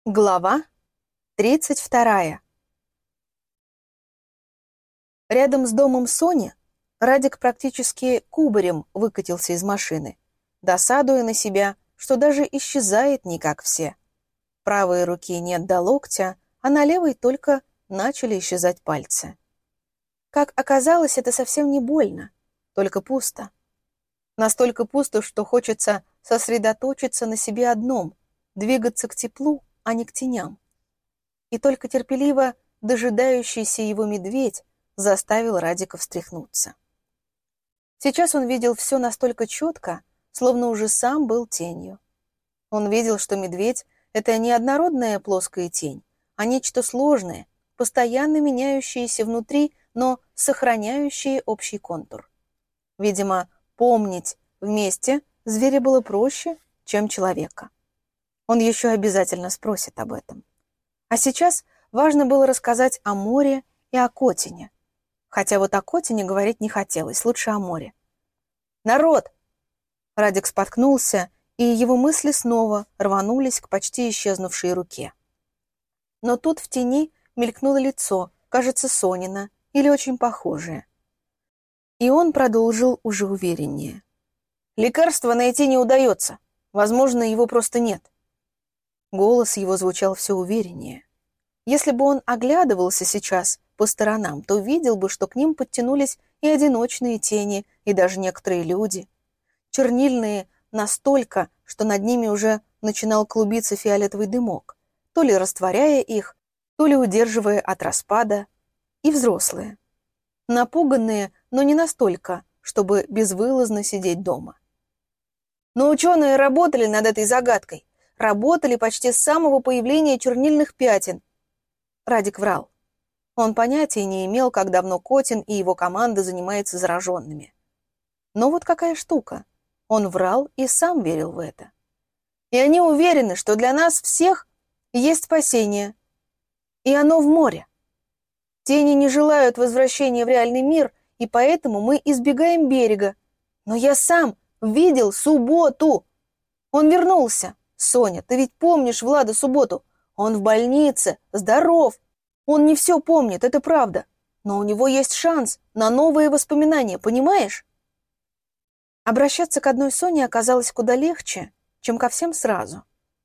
Глава 32. Рядом с домом Сони Радик практически кубарем выкатился из машины, досадуя на себя, что даже исчезает не как все. Правой руки нет до локтя, а на левой только начали исчезать пальцы. Как оказалось, это совсем не больно, только пусто. Настолько пусто, что хочется сосредоточиться на себе одном, двигаться к теплу, а не к теням. И только терпеливо дожидающийся его медведь заставил Радика встряхнуться. Сейчас он видел все настолько четко, словно уже сам был тенью. Он видел, что медведь — это не однородная плоская тень, а нечто сложное, постоянно меняющееся внутри, но сохраняющее общий контур. Видимо, помнить вместе зверя было проще, чем человека. Он еще обязательно спросит об этом. А сейчас важно было рассказать о море и о Котине. Хотя вот о Котине говорить не хотелось, лучше о море. «Народ!» Радик споткнулся, и его мысли снова рванулись к почти исчезнувшей руке. Но тут в тени мелькнуло лицо, кажется, Сонина, или очень похожее. И он продолжил уже увереннее. «Лекарства найти не удается. Возможно, его просто нет». Голос его звучал все увереннее. Если бы он оглядывался сейчас по сторонам, то видел бы, что к ним подтянулись и одиночные тени, и даже некоторые люди. Чернильные настолько, что над ними уже начинал клубиться фиолетовый дымок, то ли растворяя их, то ли удерживая от распада, и взрослые. Напуганные, но не настолько, чтобы безвылазно сидеть дома. Но ученые работали над этой загадкой. Работали почти с самого появления чернильных пятен. Радик врал. Он понятия не имел, как давно Котин и его команда занимаются зараженными. Но вот какая штука. Он врал и сам верил в это. И они уверены, что для нас всех есть спасение. И оно в море. Тени не желают возвращения в реальный мир, и поэтому мы избегаем берега. Но я сам видел Субботу. Он вернулся. Соня, ты ведь помнишь Влада Субботу? Он в больнице, здоров. Он не все помнит, это правда. Но у него есть шанс на новые воспоминания, понимаешь? Обращаться к одной Соне оказалось куда легче, чем ко всем сразу.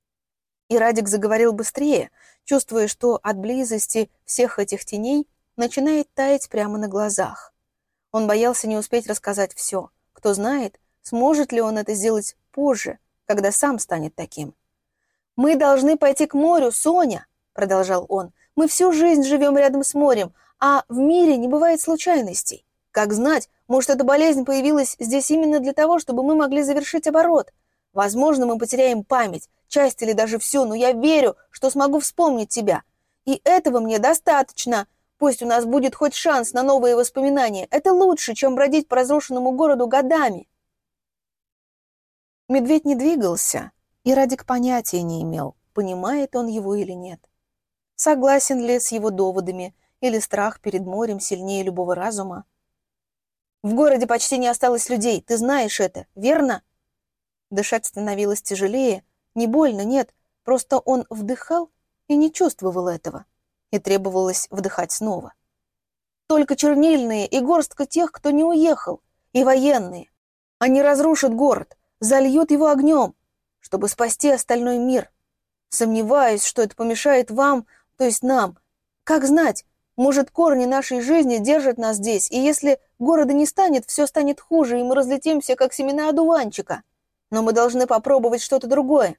И Радик заговорил быстрее, чувствуя, что от близости всех этих теней начинает таять прямо на глазах. Он боялся не успеть рассказать все. Кто знает, сможет ли он это сделать позже, когда сам станет таким. «Мы должны пойти к морю, Соня», — продолжал он. «Мы всю жизнь живем рядом с морем, а в мире не бывает случайностей. Как знать, может, эта болезнь появилась здесь именно для того, чтобы мы могли завершить оборот. Возможно, мы потеряем память, часть или даже всю, но я верю, что смогу вспомнить тебя. И этого мне достаточно. Пусть у нас будет хоть шанс на новые воспоминания. Это лучше, чем бродить по разрушенному городу годами». Медведь не двигался, и Радик понятия не имел, понимает он его или нет. Согласен ли с его доводами, или страх перед морем сильнее любого разума? «В городе почти не осталось людей, ты знаешь это, верно?» Дышать становилось тяжелее, не больно, нет, просто он вдыхал и не чувствовал этого, и требовалось вдыхать снова. «Только чернильные и горстка тех, кто не уехал, и военные. Они разрушат город, зальют его огнем, чтобы спасти остальной мир. Сомневаюсь, что это помешает вам, то есть нам. Как знать, может, корни нашей жизни держат нас здесь, и если города не станет, все станет хуже, и мы разлетимся, как семена одуванчика. Но мы должны попробовать что-то другое».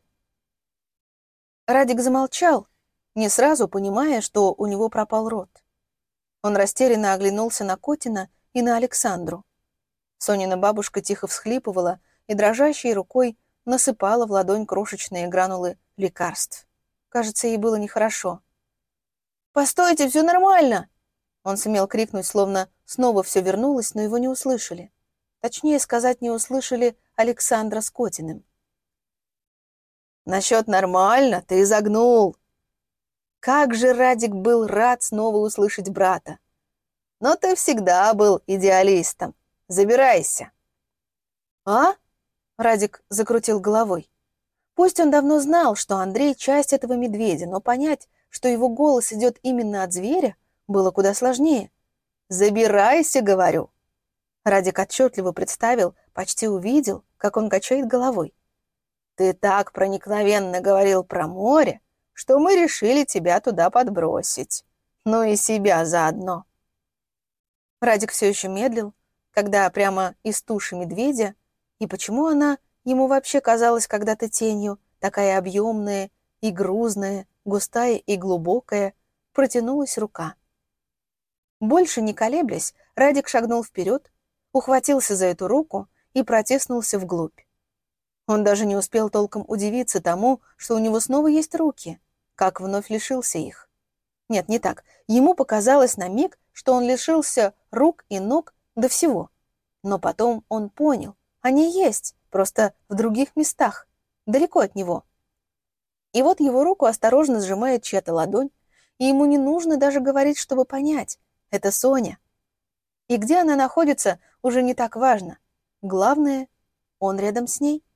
Радик замолчал, не сразу понимая, что у него пропал рот. Он растерянно оглянулся на Котина и на Александру. Сонина бабушка тихо всхлипывала и дрожащей рукой насыпала в ладонь крошечные гранулы лекарств. Кажется, ей было нехорошо. «Постойте, все нормально!» Он сумел крикнуть, словно снова все вернулось, но его не услышали. Точнее сказать, не услышали Александра с Котиным. «Насчет нормально ты загнул!» Как же Радик был рад снова услышать брата. «Но ты всегда был идеалистом. Забирайся!» «А?» — Радик закрутил головой. Пусть он давно знал, что Андрей часть этого медведя, но понять, что его голос идет именно от зверя, было куда сложнее. «Забирайся, — говорю!» Радик отчетливо представил, почти увидел, как он качает головой. «Ты так проникновенно говорил про море, что мы решили тебя туда подбросить. Ну и себя заодно». Радик все еще медлил, когда прямо из туши медведя, и почему она ему вообще казалась когда-то тенью, такая объемная и грузная, густая и глубокая, протянулась рука. Больше не колеблясь, Радик шагнул вперед, ухватился за эту руку и протиснулся вглубь. Он даже не успел толком удивиться тому, что у него снова есть руки, как вновь лишился их. Нет, не так. Ему показалось на миг, что он лишился рук и ног до всего. Но потом он понял, они есть, просто в других местах, далеко от него. И вот его руку осторожно сжимает чья-то ладонь, и ему не нужно даже говорить, чтобы понять. Это Соня. И где она находится, уже не так важно. Главное, он рядом с ней.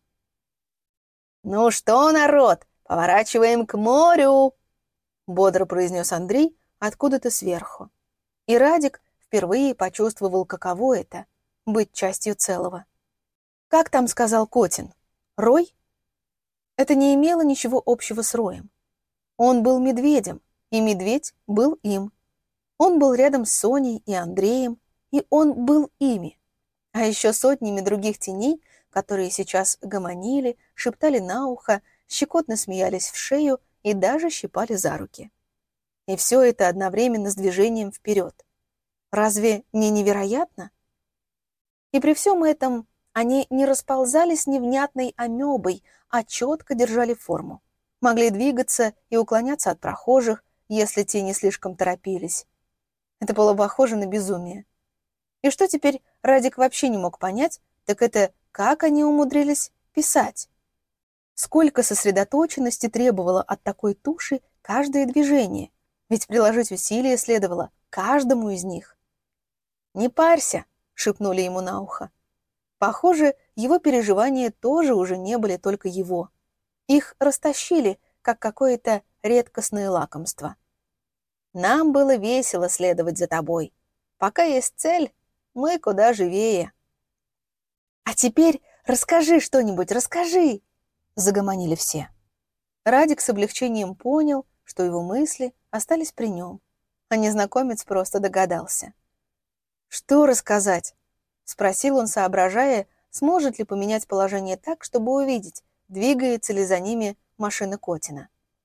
«Ну что, народ, поворачиваем к морю!» бодро произнес Андрей откуда-то сверху. И Радик впервые почувствовал, каково это — быть частью целого. Как там сказал Котин? Рой? Это не имело ничего общего с роем. Он был медведем, и медведь был им. Он был рядом с Соней и Андреем, и он был ими. А еще сотнями других теней, которые сейчас гомонили, шептали на ухо, щекотно смеялись в шею и даже щипали за руки. И все это одновременно с движением вперед. Разве не невероятно? И при всем этом они не расползались невнятной амебой, а четко держали форму. Могли двигаться и уклоняться от прохожих, если те не слишком торопились. Это было похоже на безумие. И что теперь Радик вообще не мог понять, так это как они умудрились писать. Сколько сосредоточенности требовало от такой туши каждое движение, ведь приложить усилия следовало каждому из них. «Не парься», — шепнули ему на ухо. Похоже, его переживания тоже уже не были только его. Их растащили, как какое-то редкостное лакомство. «Нам было весело следовать за тобой. Пока есть цель, мы куда живее». «А теперь расскажи что-нибудь, расскажи!» — загомонили все. Радик с облегчением понял, что его мысли остались при нем, а незнакомец просто догадался. «Что рассказать?» — спросил он, соображая, сможет ли поменять положение так, чтобы увидеть, двигается ли за ними машина Котина.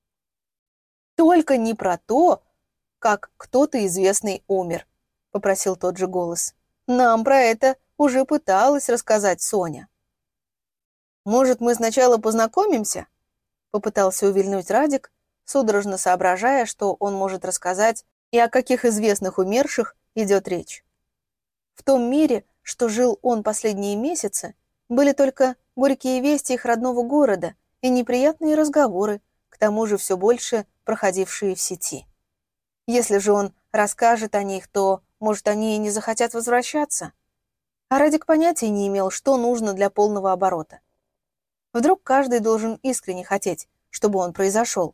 «Только не про то, как кто-то известный умер», — попросил тот же голос. «Нам про это уже пыталась рассказать Соня». «Может, мы сначала познакомимся?» — попытался увильнуть Радик, судорожно соображая, что он может рассказать и о каких известных умерших идет речь. В том мире, что жил он последние месяцы, были только горькие вести их родного города и неприятные разговоры, к тому же все больше проходившие в сети. Если же он расскажет о них, то, может, они и не захотят возвращаться. А Радик понятия не имел, что нужно для полного оборота. Вдруг каждый должен искренне хотеть, чтобы он произошел.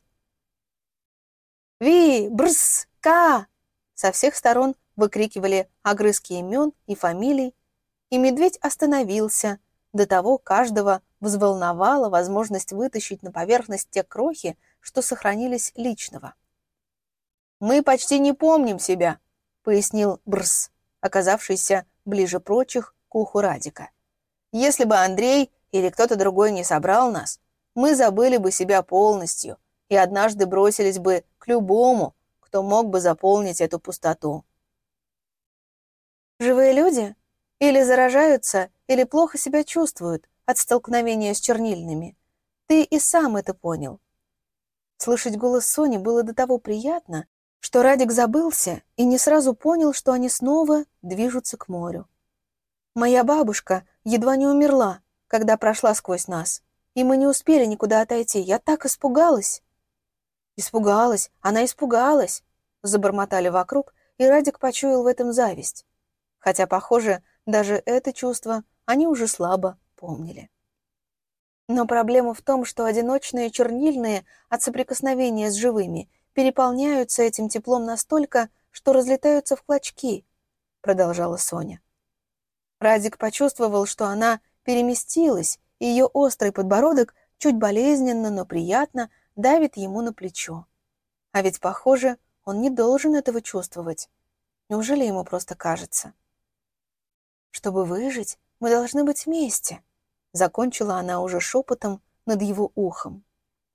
«Ви! Брс! Ка!» Со всех сторон выкрикивали огрызки имен и фамилий, и медведь остановился. До того каждого взволновала возможность вытащить на поверхность те крохи, что сохранились личного. «Мы почти не помним себя», — пояснил Брс, оказавшийся ближе прочих к уху Радика. «Если бы Андрей или кто-то другой не собрал нас, мы забыли бы себя полностью и однажды бросились бы к любому, кто мог бы заполнить эту пустоту». Живые люди или заражаются, или плохо себя чувствуют от столкновения с чернильными. Ты и сам это понял. Слышать голос Сони было до того приятно, что Радик забылся и не сразу понял, что они снова движутся к морю. Моя бабушка едва не умерла, когда прошла сквозь нас, и мы не успели никуда отойти. Я так испугалась. Испугалась, она испугалась, забормотали вокруг, и Радик почуял в этом зависть. Хотя, похоже, даже это чувство они уже слабо помнили. Но проблема в том, что одиночные чернильные от соприкосновения с живыми переполняются этим теплом настолько, что разлетаются в клочки, продолжала Соня. Радик почувствовал, что она переместилась, и ее острый подбородок чуть болезненно, но приятно давит ему на плечо. А ведь, похоже, он не должен этого чувствовать. Неужели ему просто кажется? «Чтобы выжить, мы должны быть вместе», — закончила она уже шепотом над его ухом.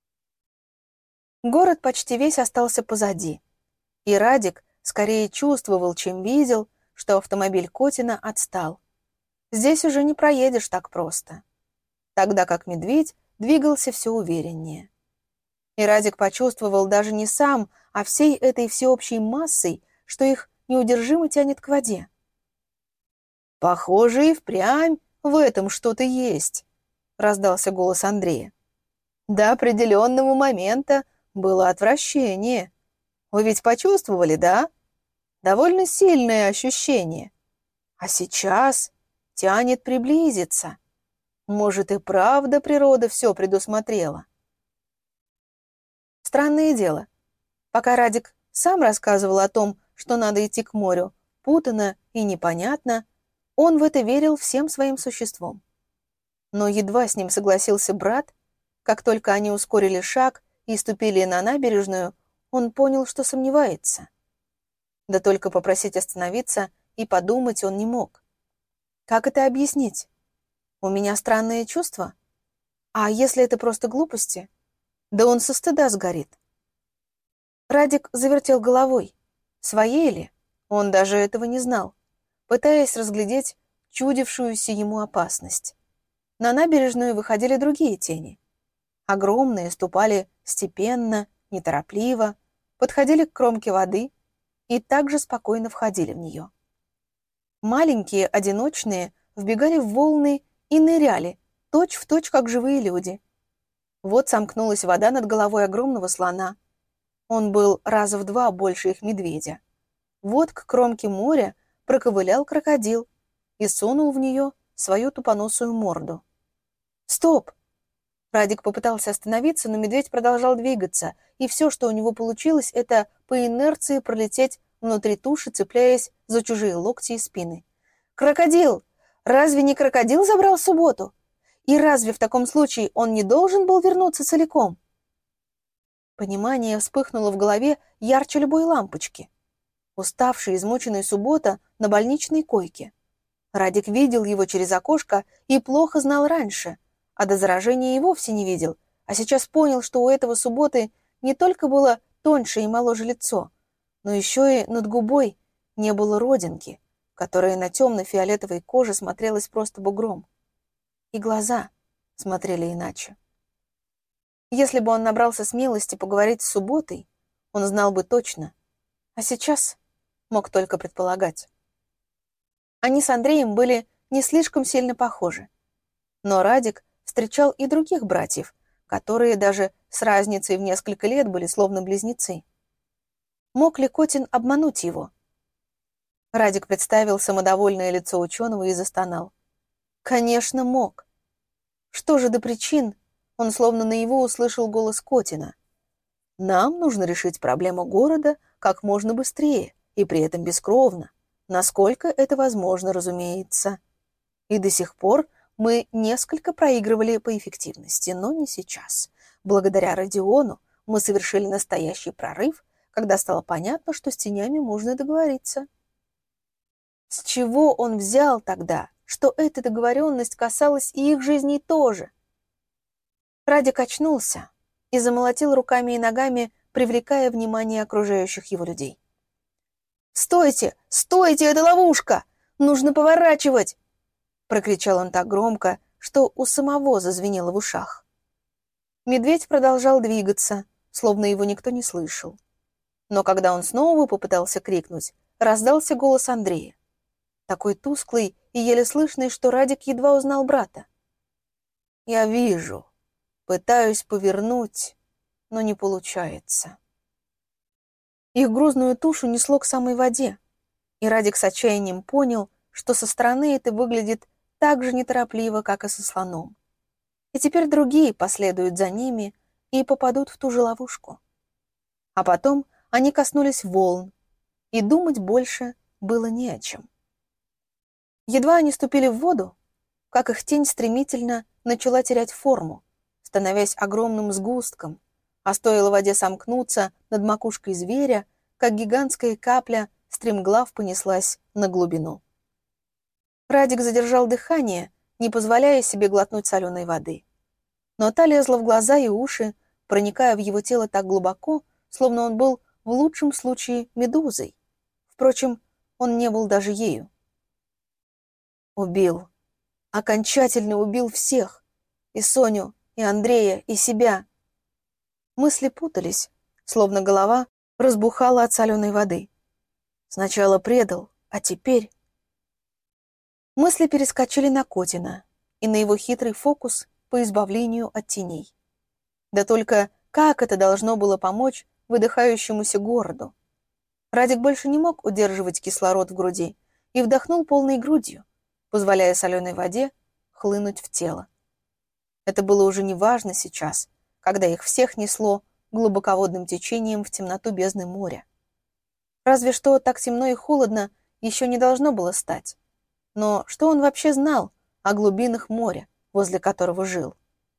Город почти весь остался позади, и Радик скорее чувствовал, чем видел, что автомобиль Котина отстал. Здесь уже не проедешь так просто. Тогда как медведь двигался все увереннее. И Радик почувствовал даже не сам, а всей этой всеобщей массой, что их неудержимо тянет к воде. «Похоже, и впрямь в этом что-то есть», — раздался голос Андрея. «До определенного момента было отвращение. Вы ведь почувствовали, да? Довольно сильное ощущение. А сейчас тянет приблизиться. Может, и правда природа все предусмотрела?» Странное дело. Пока Радик сам рассказывал о том, что надо идти к морю, путано и непонятно, он в это верил всем своим существом. Но едва с ним согласился брат, как только они ускорили шаг и ступили на набережную, он понял, что сомневается. Да только попросить остановиться и подумать он не мог. Как это объяснить? У меня странные чувства? А если это просто глупости? Да он со стыда сгорит. Радик завертел головой. Своей ли? Он даже этого не знал, пытаясь разглядеть чудившуюся ему опасность. На набережную выходили другие тени. Огромные ступали степенно, неторопливо, подходили к кромке воды и также спокойно входили в нее. Маленькие, одиночные, вбегали в волны и ныряли, точь-в-точь, как живые люди. Вот сомкнулась вода над головой огромного слона. Он был раза в 2 больше их медведя. Вот к кромке моря проковылял крокодил и сунул в нее свою тупоносую морду. «Стоп!» Радик попытался остановиться, но медведь продолжал двигаться, и все, что у него получилось, это по инерции пролететь внутри туши, цепляясь за чужие локти и спины. «Крокодил! Разве не крокодил забрал субботу? И разве в таком случае он не должен был вернуться целиком?» Понимание вспыхнуло в голове ярче любой лампочки. Уставший, измученный суббота на больничной койке. Радик видел его через окошко и плохо знал раньше, а до заражения и вовсе не видел, а сейчас понял, что у этого субботы не только было тоньше и моложе лицо, но еще и над губой не было родинки, которая на темно-фиолетовой коже смотрелась просто бугром. И глаза смотрели иначе. Если бы он набрался смелости поговорить с субботой, он знал бы точно, а сейчас мог только предполагать. Они с Андреем были не слишком сильно похожи, но Радик встречал и других братьев, которые даже с разницей в несколько лет были словно близнецы. Мог ли Котин обмануть его? Радик представил самодовольное лицо ученого и застонал. Конечно, мог. Что же до причин? Он словно наяву услышал голос Котина. «Нам нужно решить проблему города как можно быстрее и при этом бескровно, насколько это возможно, разумеется. И до сих пор мы несколько проигрывали по эффективности, но не сейчас. Благодаря Родиону мы совершили настоящий прорыв, когда стало понятно, что с тенями можно договориться». С чего он взял тогда, что эта договоренность касалась и их жизней тоже? Радик очнулся и замолотил руками и ногами, привлекая внимание окружающих его людей. «Стойте! Стойте! Это ловушка! Нужно поворачивать!» Прокричал он так громко, что у самого зазвенело в ушах. Медведь продолжал двигаться, словно его никто не слышал. Но когда он снова попытался крикнуть, раздался голос Андрея. Такой тусклый и еле слышный, что Радик едва узнал брата. «Я вижу. Пытаюсь повернуть, но не получается». Их грузную тушу несло к самой воде, и Радик с отчаянием понял, что со стороны это выглядит так же неторопливо, как и со слоном. И теперь другие последуют за ними и попадут в ту же ловушку. А потом они коснулись волн, и думать больше было не о чем. Едва они ступили в воду, как их тень стремительно начала терять форму, становясь огромным сгустком, а стоило воде сомкнуться над макушкой зверя, как гигантская капля стремглав понеслась на глубину. Радик задержал дыхание, не позволяя себе глотнуть соленой воды. Но та лезла в глаза и уши, проникая в его тело так глубоко, словно он был в лучшем случае медузой. Впрочем, он не был даже ею. Убил. Окончательно убил всех. И Соню, и Андрея, и себя. Мысли путались, словно голова разбухала от соленой воды. Сначала предал, а теперь... Мысли перескочили на Котина и на его хитрый фокус по избавлению от теней. Да только как это должно было помочь выдыхающемуся городу? Радик больше не мог удерживать кислород в груди и вдохнул полной грудью, позволяя соленой воде хлынуть в тело. Это было уже не важно сейчас, когда их всех несло глубоководным течением в темноту бездны моря. Разве что так темно и холодно еще не должно было стать. Но что он вообще знал о глубинах моря, возле которого жил?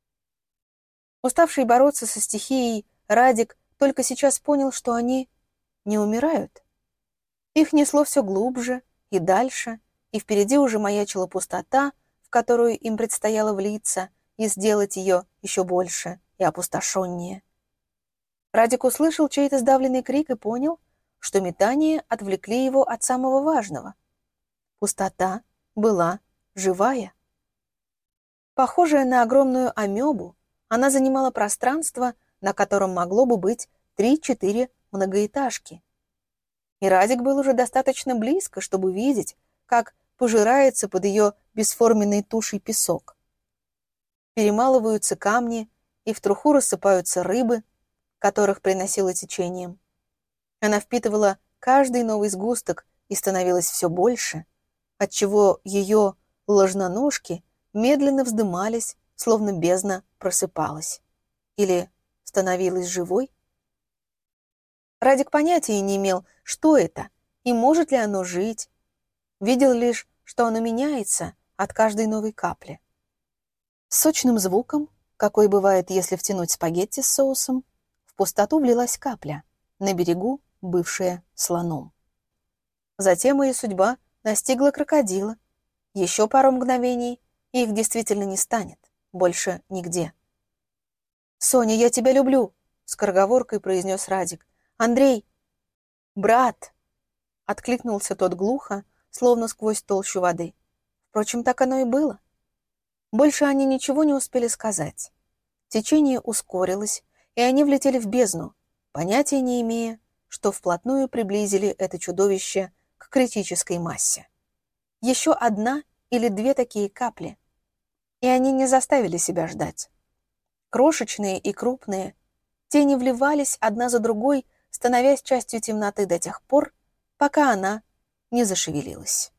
Уставший бороться со стихией, Радик только сейчас понял, что они не умирают. Их несло все глубже и дальше, и впереди уже маячила пустота, в которую им предстояло влиться и сделать ее еще больше и опустошеннее. Радик услышал чей-то сдавленный крик и понял, что метания отвлекли его от самого важного. Пустота была живая. Похожая на огромную амебу, она занимала пространство, на котором могло бы быть 3-4 многоэтажки. И Радик был уже достаточно близко, чтобы видеть, как пожирается под ее бесформенной тушей песок. Перемалываются камни, и в труху рассыпаются рыбы, которых приносило течением. Она впитывала каждый новый сгусток и становилась все больше, отчего ее ложноножки медленно вздымались, словно бездна просыпалась. Или становилась живой? Радик понятия не имел, что это, и может ли оно жить. Видел лишь, что оно меняется от каждой новой капли. С сочным звуком, какой бывает, если втянуть спагетти с соусом, в пустоту влилась капля, на берегу бывшая слоном. Затем ее судьба настигла крокодила. Еще пару мгновений, и их действительно не станет. Больше нигде. «Соня, я тебя люблю!» — скороговоркой произнес Радик. «Андрей!» «Брат!» — откликнулся тот глухо, словно сквозь толщу воды. Впрочем, так оно и было. Больше они ничего не успели сказать. Течение ускорилось, и они влетели в бездну, понятия не имея, что вплотную приблизили это чудовище к критической массе. Еще одна или две такие капли, и они не заставили себя ждать. Крошечные и крупные, тени вливались одна за другой, становясь частью темноты до тех пор, пока она не зашевелилась.